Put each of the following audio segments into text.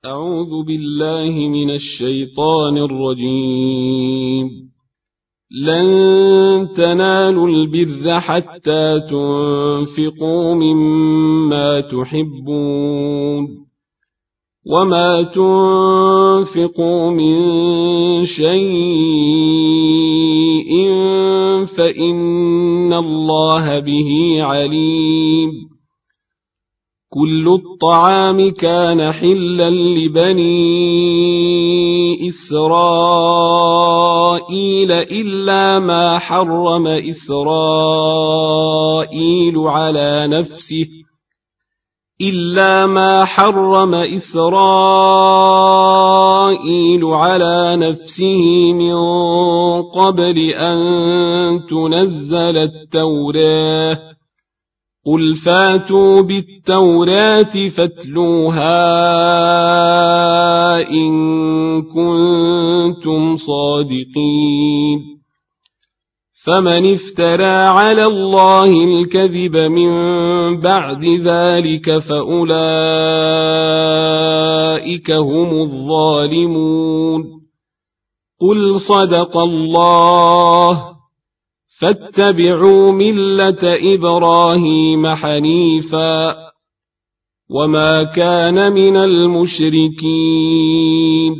أعوذ بالله من الشيطان الرجيم. لن تنالوا البر حتى تنفقوا مما تحبون وما تنفقوا من شيء فإن الله به عليم. كل الطعام كان حلا لبني إسرائيل إلا ما حرم إسرائيل على نفسه من قبل أن تنزل التوراة. قل فاتوا بالتوراة فاتلوها إن كنتم صادقين. فمن افترى على الله الكذب من بعد ذلك فأولئك هم الظالمون. قل صدق الله فاتبعوا ملة إبراهيم حنيفا وما كان من المشركين.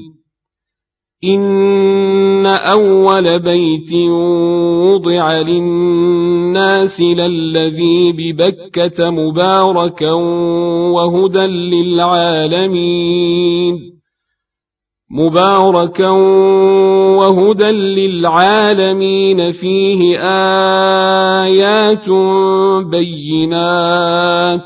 إن أول بيت وضع للناس للذي ببكة مباركا وهدى للعالمين فيه آيات بينات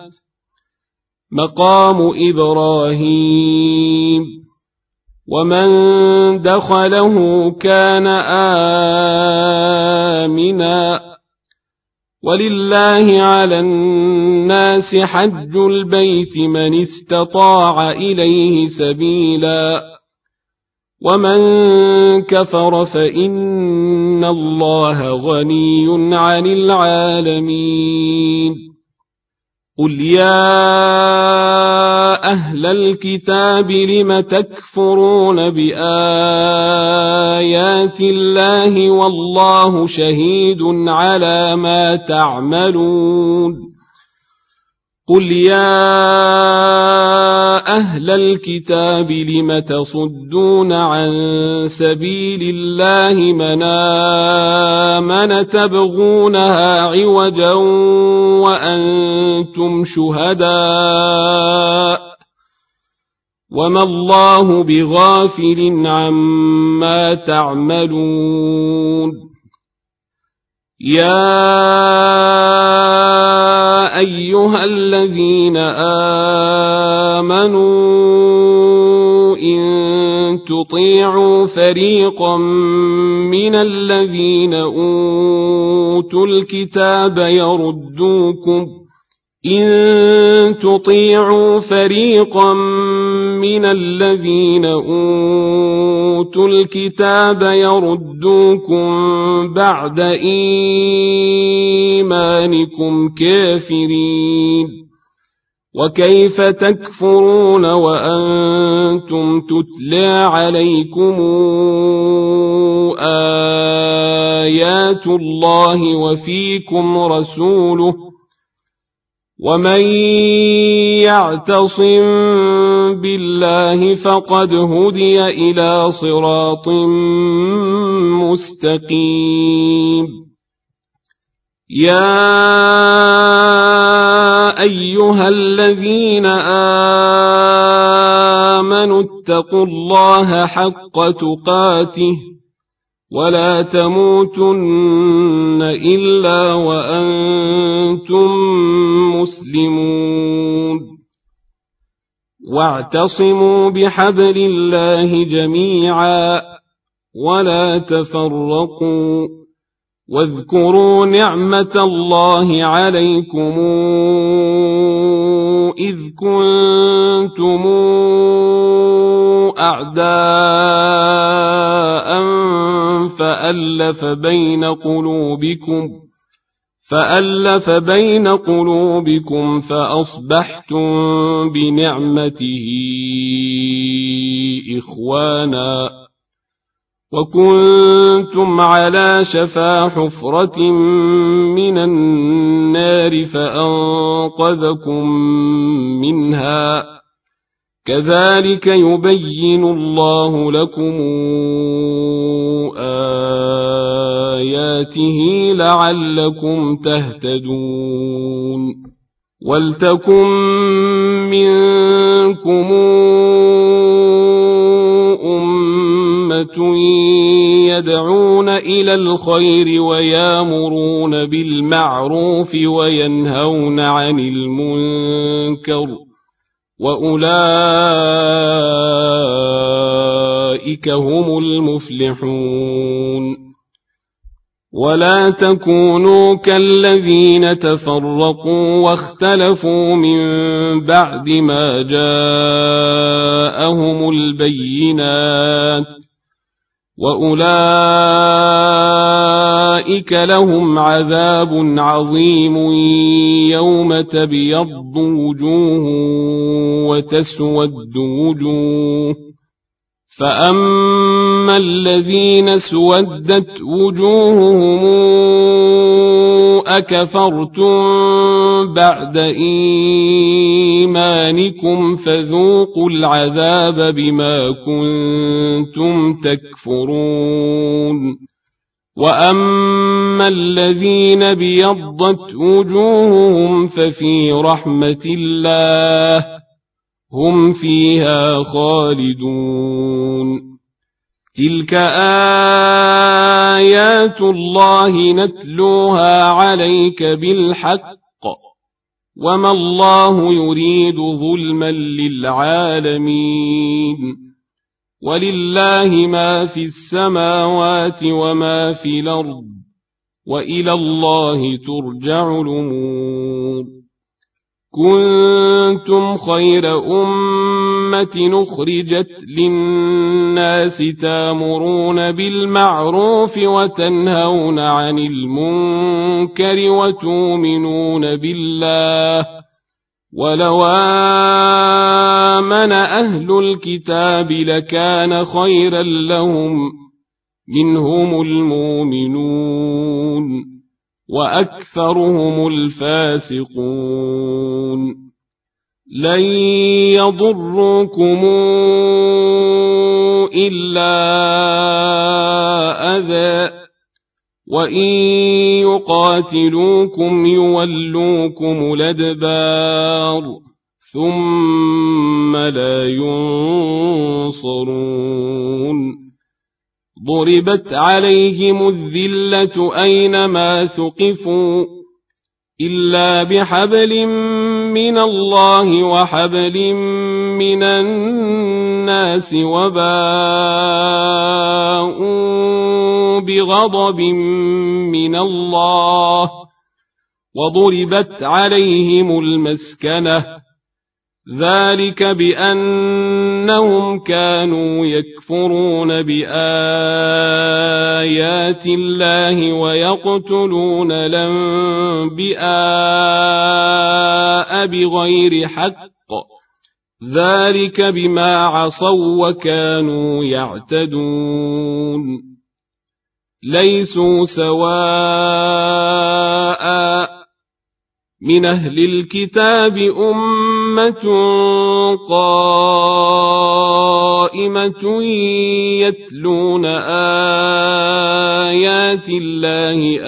مقام إبراهيم ومن دخله كان آمنا ولله على الناس حج البيت من استطاع إليه سبيلا ومن كفر فإن الله غني عن العالمين. قل يا أهل الكتاب لم تكفرون بآيات الله والله شهيد على ما تعملون. قل يا أهل الكتاب لم تصدون عن سبيل الله من آمن تبغونها عوجا وأنتم شهداء وما الله بغافل عما تعملون. يا أيها الذين آمنوا إن تطيعوا فريقا من الذين أوتوا الكتاب يردوكم بعد إيمانكم كافرين. وكيف تكفرون وأنتم تتلى عليكم آيات الله وفيكم رسوله ومن يعتصم بالله فقد هدي إلى صراط مستقيم. يا أيها الذين آمنوا اتقوا الله حق تقاته ولا تموتن إلا وأنتم مسلمون. واعتصموا بحبل الله جميعا ولا تفرقوا واذكروا نعمة الله عليكم إذ كنتم أعداء فألف بين قلوبكم فألف بين قلوبكم فأصبحتم بنعمته إخوانا وكنتم على شفا حفرة من النار فأنقذكم منها كذلك يبين الله لكم آياته لعلكم تهتدون ولتكن منكم أمة يدعون إلى الخير ويامرون بالمعروف وينهون عن المنكر وأولئك هم المفلحون ولا تكونوا كالذين تفرقوا واختلفوا من بعد ما جاءهم البينات وأولئك لهم عذاب عظيم يوم تبيض وجوه وتسود وجوه فأما الذين اسودت وجوههم أكفرتم بعد إيمانكم فذوقوا العذاب بما كنتم تكفرون وأما الذين بيضت وجوههم ففي رحمة الله هم فيها خالدون تلك آيات الله نتلوها عليك بالحق وما الله يريد ظلما للعالمين ولله ما في السماوات وما في الأرض وإلى الله ترجع الأمور كنتم خير أمة أخرجت للناس تامرون بالمعروف وتنهون عن المنكر وتؤمنون بالله ولو آمن أهل الكتاب لكان خيرا لهم منهم المؤمنون وأكثرهم الفاسقون لن يضروكم إلا أذى وإن يقاتلوكم يولوكم الأدبار ثم لا ينصرون ضربت عليهم الذلة أينما ثقفوا إلا بحبل من الله وحبل من الناس وباءوا بغضب من الله وضربت عليهم المسكنة ذلك بأنهم كانوا يكفرون بآيات الله ويقتلون الأنبياء بغير حق ذلك بما عصوا وكانوا يعتدون ليسوا سواء من أهل الكتاب أمة قائمة يتلون آيات الله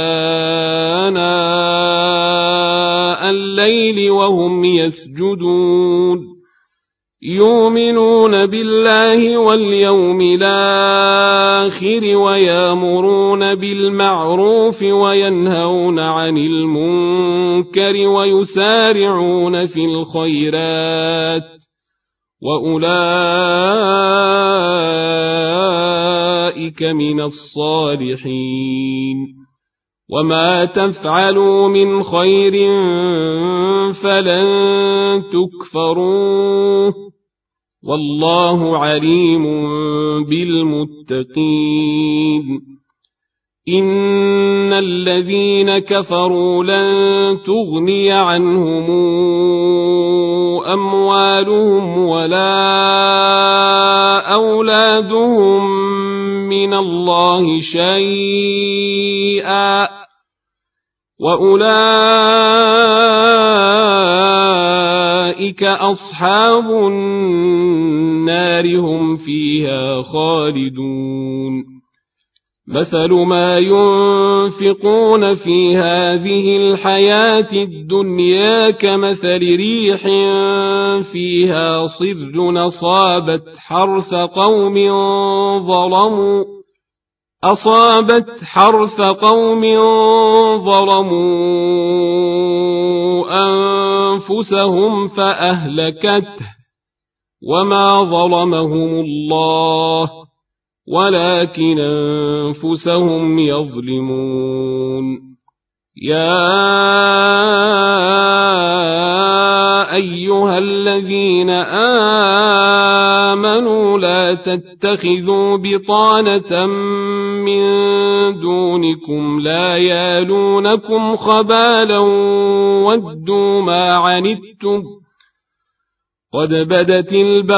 آناء الليل وهم يسجدون يؤمنون بالله واليوم الآخر ويامرون بالمعروف وينهون عن المنكر ويسارعون في الخيرات وأولئك من الصالحين وما تفعلوا من خير فلن تكفروه والله عليم بالمتقين إن الذين كفروا لن تغني عنهم أموالهم ولا أولادهم من الله شيئا وأولئك أصحاب النار هم فيها خالدون مثل ما ينفقون في هذه الحياة الدنيا كمثل ريح فيها صر أصابت حرث قوم ظلموا أنفسهم فأهلكته وما ظلمهم الله ولكن أنفسهم يظلمون يا أيها الذين آمنوا لا تتخذوا بطانة من دونكم لا يالونكم خبالا ودوا ما عنتم قد بدت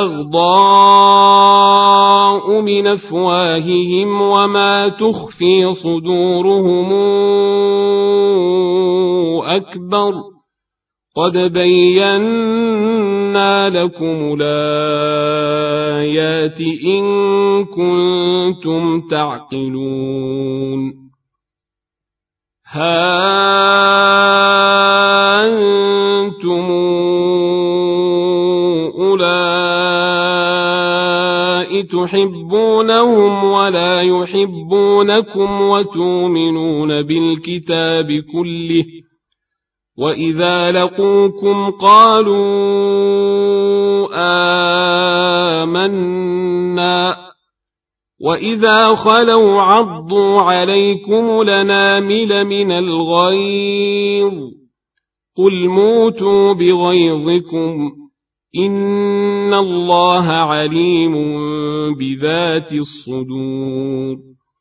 البغضاء من أفواههم وما تخفي صدورهم أكبر قد بينا لكم الآيات إن كنتم تعقلون ها أنتم أولئك تحبونهم ولا يحبونكم وتؤمنون بالكتاب كله وإذا لقوكم قالوا آمنا وإذا خلوا عضوا عليكم الأنامل من الغيظ قل موتوا بغيظكم إن الله عليم بذات الصدور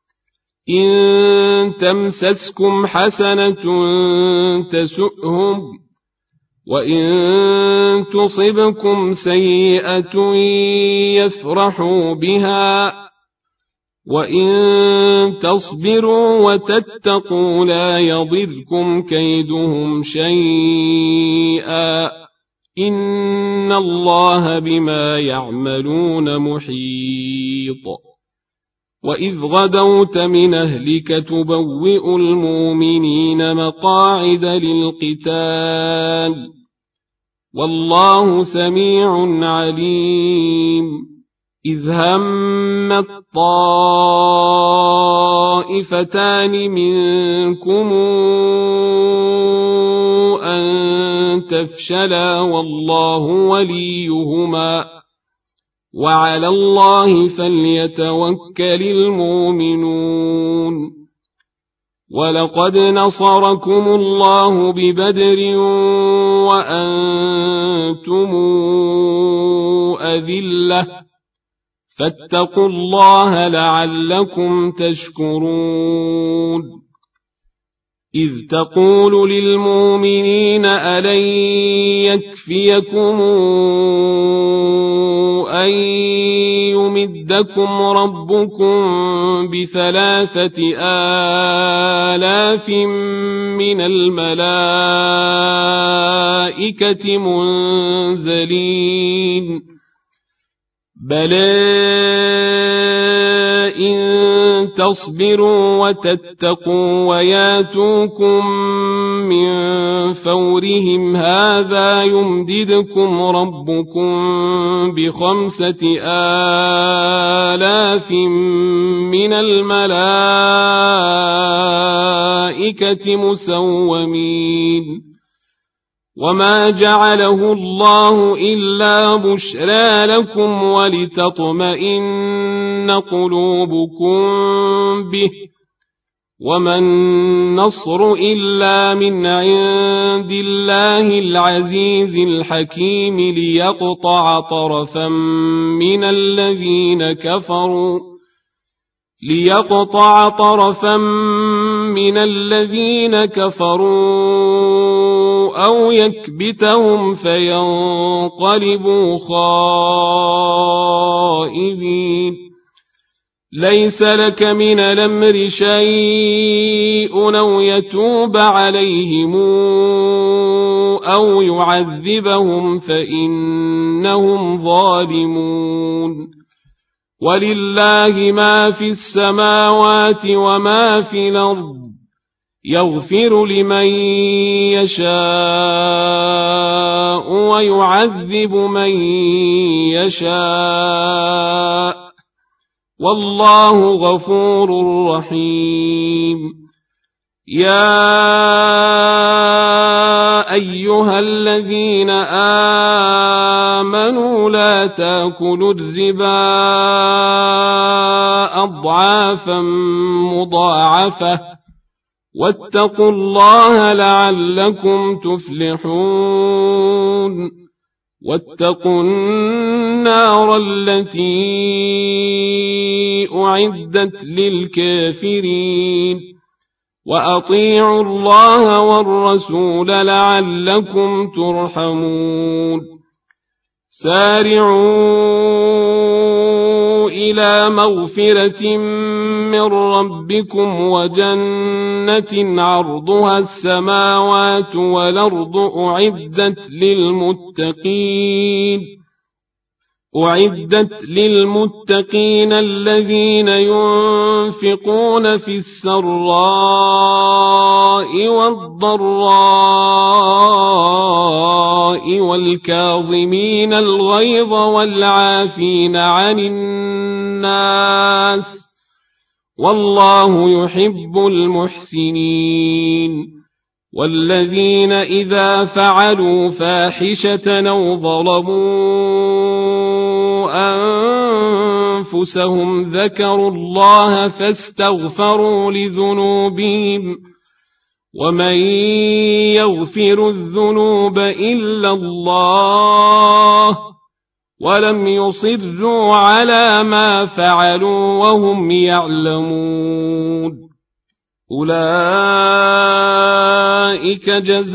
إن تمسسكم حسنة تسؤهم وإن تصبكم سيئة يفرحوا بها وإن تصبروا وتتقوا لا يضركم كيدهم شيئا إن الله بما يعملون محيط وإذ غدوت من أهلك تبوئ المؤمنين مقاعد للقتال والله سميع عليم إذ همت طائفتان منكم أن تفشلا والله وليهما وعلى الله فليتوكل المؤمنون ولقد نصركم الله ببدر وأنتم أذلة فاتقوا الله لعلكم تشكرون إذ تقول للمؤمنين ألن يكفيكم أن يمدكم ربكم ب3,000 من الملائكة منزلين بلى إن تصبروا وتتقوا وياتوكم من فورهم هذا يمددكم ربكم ب5,000 من الملائكة مسومين وما جعله الله إلا بشرى لكم ولتطمئن قلوبكم به وما النصر إلا من عند الله العزيز الحكيم ليقطع طرفا من الذين كفروا ليقطع طرفا من الذين كفروا أو يكبتهم فينقلبوا خائبين ليس لك من الأمر شيء أو يتوب عليهم أو يعذبهم فإنهم ظالمون ولله ما في السماوات وما في الأرض يغفر لمن يشاء ويعذب من يشاء والله غفور رحيم يا أيها الذين آمنوا لا تأكلوا الربا أضعافا مضاعفة واتقوا الله لعلكم تفلحون واتقوا النار التي أعدت للكافرين وأطيعوا الله والرسول لعلكم ترحمون سارعوا إلى مغفرة من ربكم وجنة عرضها السماوات والأرض أعدت للمتقين الذين ينفقون في السراء والضراء والكاظمين الغيظ والعافين عن الناس والله يحب المحسنين والذين إذا فعلوا فاحشة أو ظلموا أنفسهم ذكروا الله فاستغفروا لذنوبهم ومن يغفر الذنوب إلا الله ولم يصروا على ما فعلوا وهم يعلمون أولئك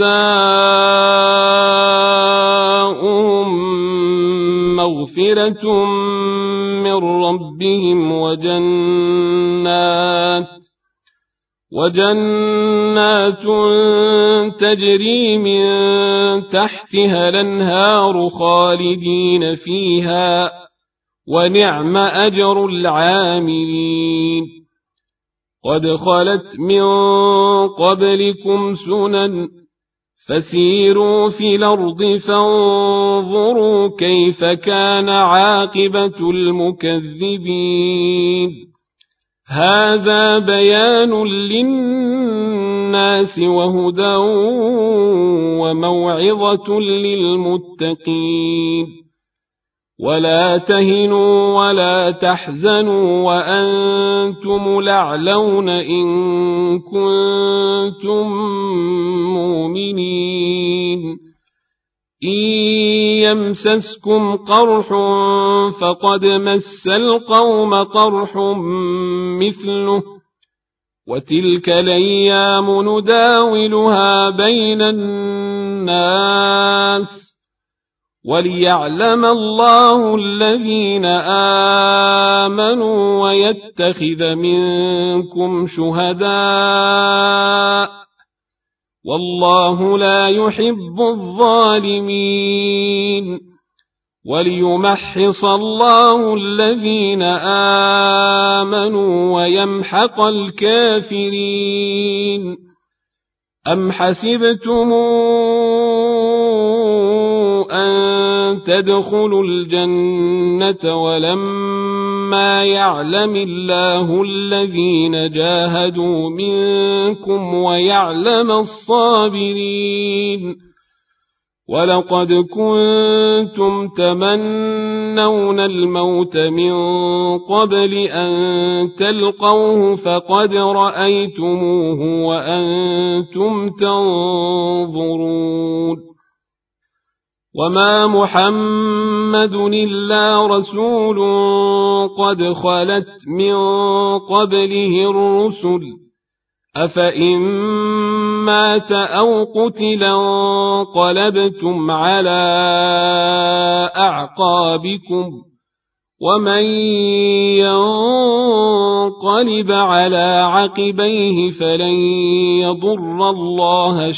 جزاؤهم مغفرة من ربهم وجنات تجري من تحتها الأنهار خالدين فيها ونعم أجر العاملين قد خلت من قبلكم سنن فسيروا في الأرض فانظروا كيف كان عاقبة المكذبين هذا بيان للناس وهدى وموعظة للمتقين ولا تهنوا ولا تحزنوا وأنتم الأعلون إن كنتم مؤمنين إن يمسسكم قرح فقد مس القوم قرح مثله وتلك الأيام نداولها بين الناس وليعلم الله الذين آمنوا ويتخذ منكم شهداء والله لا يحب الظالمين وليمحص الله الذين آمنوا ويمحق الكافرين أم حسبتم أن تدخلوا الجنة ولما يعلم الله الذين جاهدوا منكم ويعلم الصابرين ولقد كنتم تمنون الموت من قبل أن تلقوه فقد رأيتموه وأنتم تنظرون وما محمد إلا رسول قد خلت من قبله الرسل أفإن مات أو قتلا انقلبتم على أعقابكم ومن ينقلب على عقبيه فلن يضر الله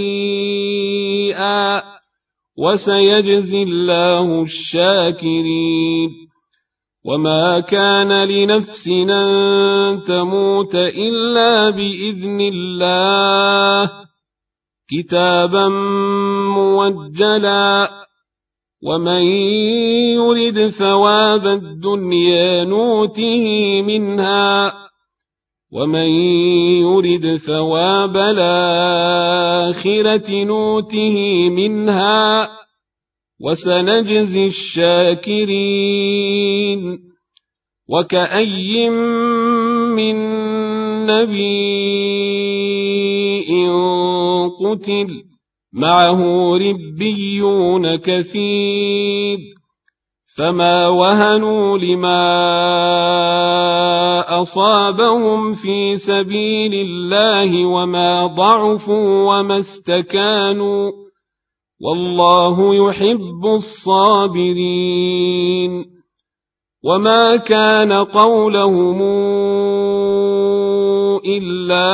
شيئا وسيجزي الله الشاكرين وما كان لنفس أن تموت إلا بإذن الله كتابا موجلا ومن يرد ثواب الدنيا نوته منها ومن يرد ثواب الآخرة نوته منها وسنجزي الشاكرين وكأي من نبي قتل معه ربيون كثير فما وهنوا لما أصابهم في سبيل الله وما ضعفوا وما استكانوا والله يحب الصابرين وما كان قولهم إلا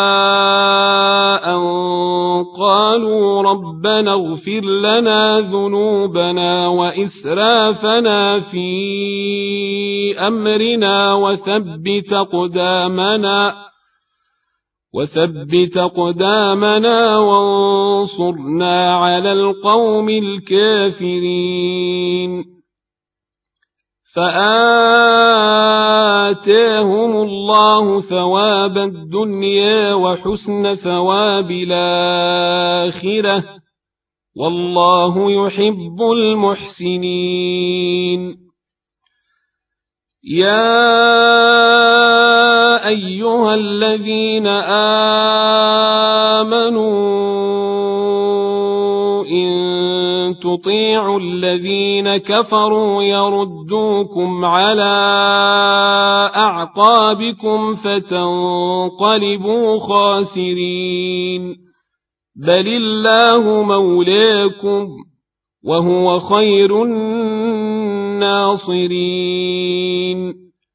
أن قالوا ربنا اغفر لنا ذنوبنا وإسرافنا في أمرنا وثبت أقدامنا وانصرنا على القوم الكافرين فآتاهم الله ثواب الدنيا وحسن ثواب الآخرة والله يحب المحسنين يا أيها الذين آمنوا إن تطيعوا الذين كفروا يردوكم على أعقابكم فتنقلبوا خاسرين بل الله مولاكم وهو خير الناصرين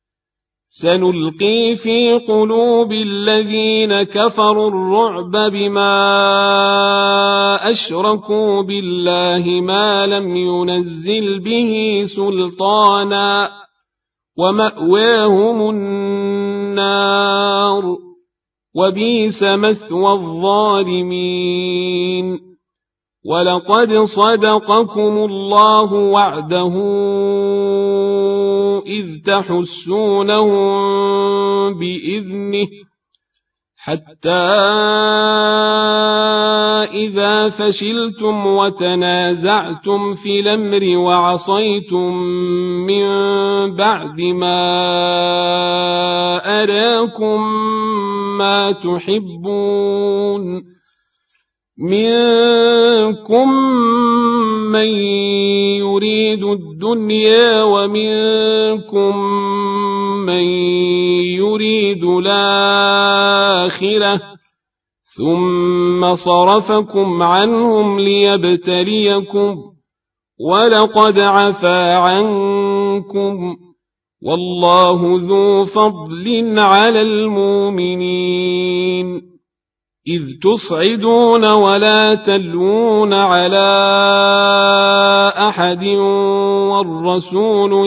سنلقي في قلوب الذين كفروا الرعب بما أشركوا بالله ما لم ينزل به سلطانا ومأواهم النار وبئس مثوى الظالمين ولقد صدقكم الله وعده إذ تحسونهم بإذنه حتى إذا فشلتم وتنازعتم في الأمر وعصيتم من بعد ما أراكم ما تحبون منكم من يريد الدنيا ومنكم من يريد الآخرة ثم صرفكم عنهم ليبتليكم ولقد عفا عنكم والله ذو فضل على المؤمنين إذ تصعدون ولا تلوون على أحد والرسول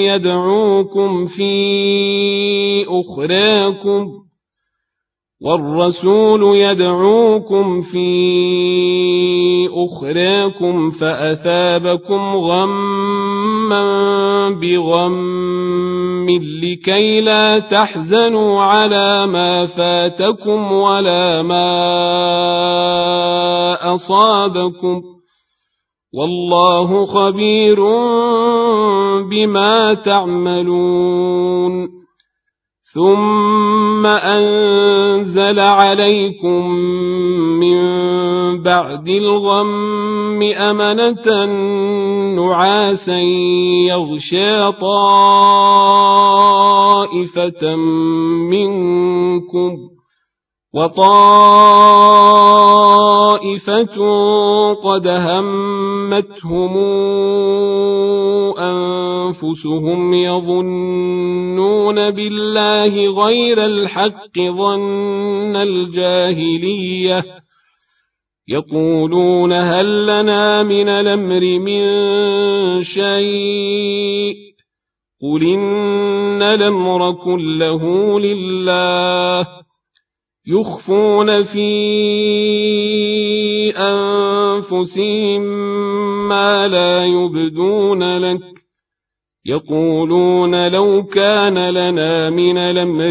يدعوكم في أخراكم فأثابكم غما بغم لكي لا تحزنوا على ما فاتكم ولا ما أصابكم والله خبير بما تعملون ثم أنزل عليكم من بعد الغم أمنة نعاسا يغشى طائفة منكم وطائفة قد همتهم أنفسهم يظنون بالله غير الحق ظن الجاهلية يقولون هل لنا من الأمر من شيء قل إن الأمر كله لله يخفون في أنفسهم ما لا يبدون لك يقولون لو كان لنا من الأمر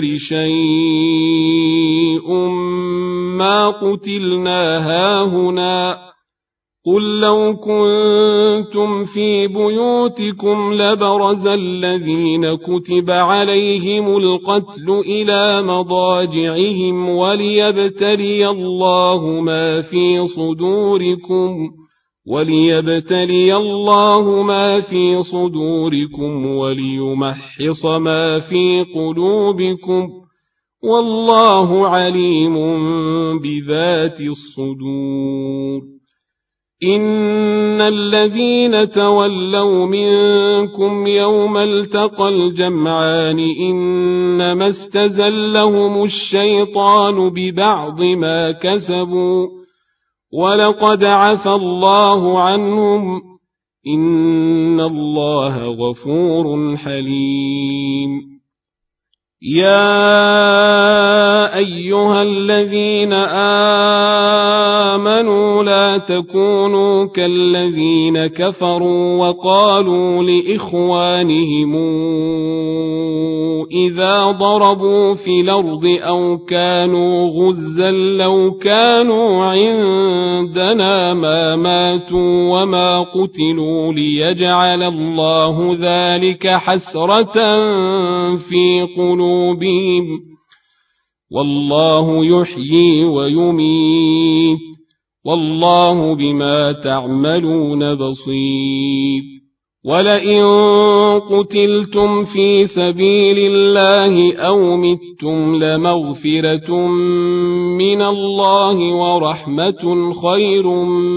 شيء ما قتلنا هاهنا قل لو كنتم في بيوتكم لبرز الذين كتب عليهم القتل إلى مضاجعهم وليبتلي الله ما في صدوركم وليمحص ما في قلوبكم والله عليم بذات الصدور إن الذين تولوا منكم يوم التقى الجمعان إنما استزلهم الشيطان ببعض ما كسبوا ولقد عفى الله عنهم إن الله غفور حليم يا أيها الذين آمنوا لا تكونوا كالذين كفروا وقالوا لإخوانهم إذا ضربوا في الأرض أو كانوا غزا لو كانوا عندنا ما ماتوا وما قتلوا ليجعل الله ذلك حسرة في قلوبهم والله يحيي ويميت والله بما تعملون بصير ولئن قتلتم في سبيل الله أو متم لمغفرة من الله ورحمة خير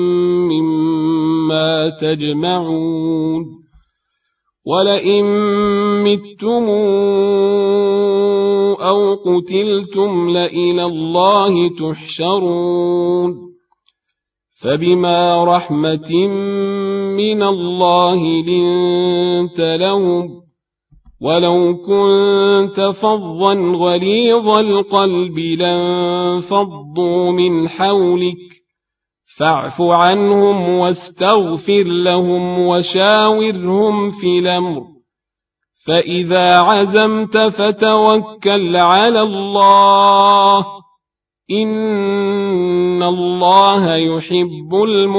مما تجمعون ولئن متم أو قتلتم لإلى الله تحشرون فبما رحمة من الله لنت لهم ولو كنت فظا غليظ القلب لانفضوا من حولك فاعف عنهم واستغفر لهم وشاورهم في الأمر فإذا عزمت فتوكل على الله إن الله يحب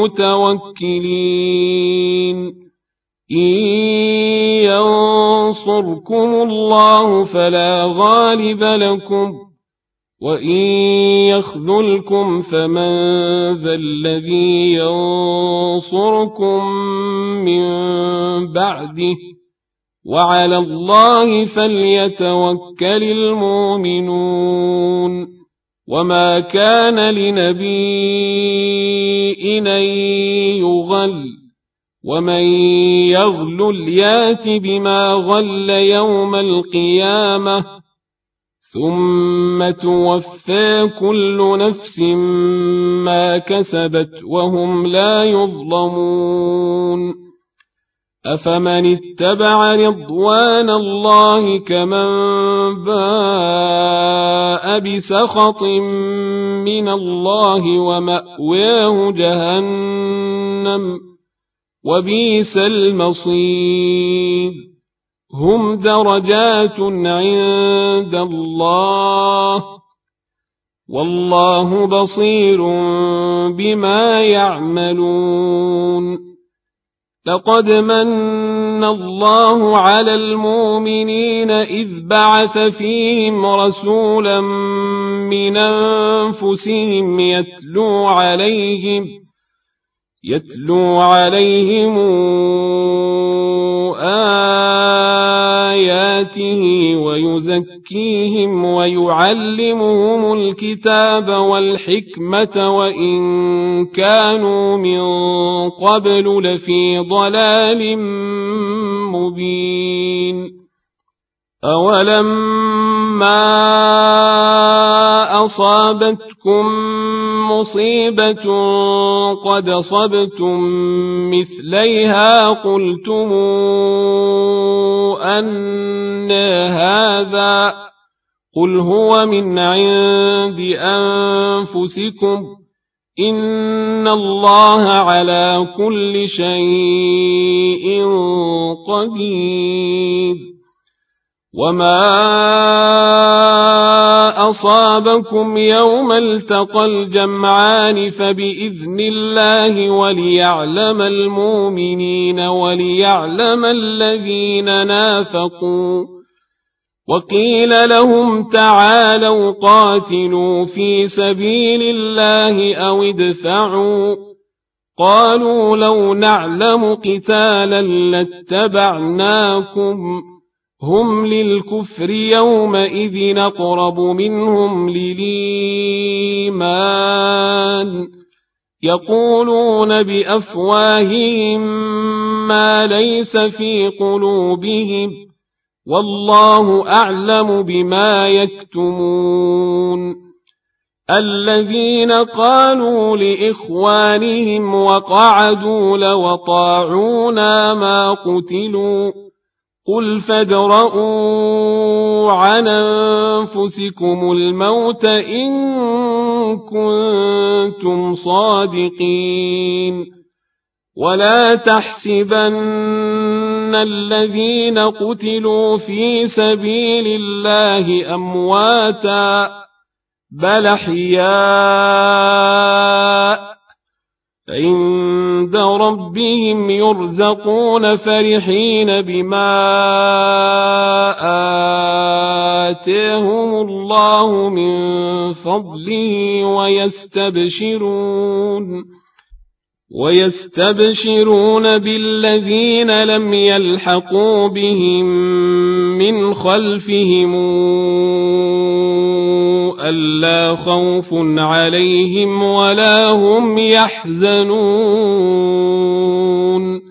المتوكلين إن ينصركم الله فلا غالب لكم وإن يخذلكم فمن ذا الذي ينصركم من بعده وعلى الله فليتوكل المؤمنون وما كان لنبي أن يغل ومن يغل يات بما غل يوم القيامة ثم توفى كل نفس ما كسبت وهم لا يظلمون أفمن اتبع رضوان الله كمن باء بسخط من الله ومأواه جهنم وبئس المصير هم درجات عند الله والله بصير بما يعملون لقد من الله على المؤمنين إذ بعث فيهم رسولا من أنفسهم يتلو عليهم آياته ويزكيهم ويعلمهم الكتاب والحكمة وإن كانوا من قبل لفي ضلال مبين. أولما أصابتكم مصيبة قد أصبتم مثليها قلتم أنى هذا قل هو من عند أنفسكم إن الله على كل شيء قدير. وما أصابكم يوم التقى الجمعان فبإذن الله وليعلم المؤمنين وليعلم الذين نافقوا. وقيل لهم تعالوا قاتلوا في سبيل الله أو ادفعوا قالوا لو نعلم قتالا لاتبعناكم هم للكفر يومئذ أقرب منهم للإيمان يقولون بأفواههم ما ليس في قلوبهم والله أعلم بما يكتمون. الذين قالوا لإخوانهم وقعدوا لو أطاعونا ما قتلوا قل فادرءوا عن أنفسكم الموت إن كنتم صادقين. ولا تحسبن الذين قتلوا في سبيل الله أمواتا بل أحياء عند ربهم يرزقون فرحين بما آتاهم الله من فضله ويستبشرون بالذين لم يلحقوا بهم من خلفهم ألا خوف عليهم ولا هم يحزنون.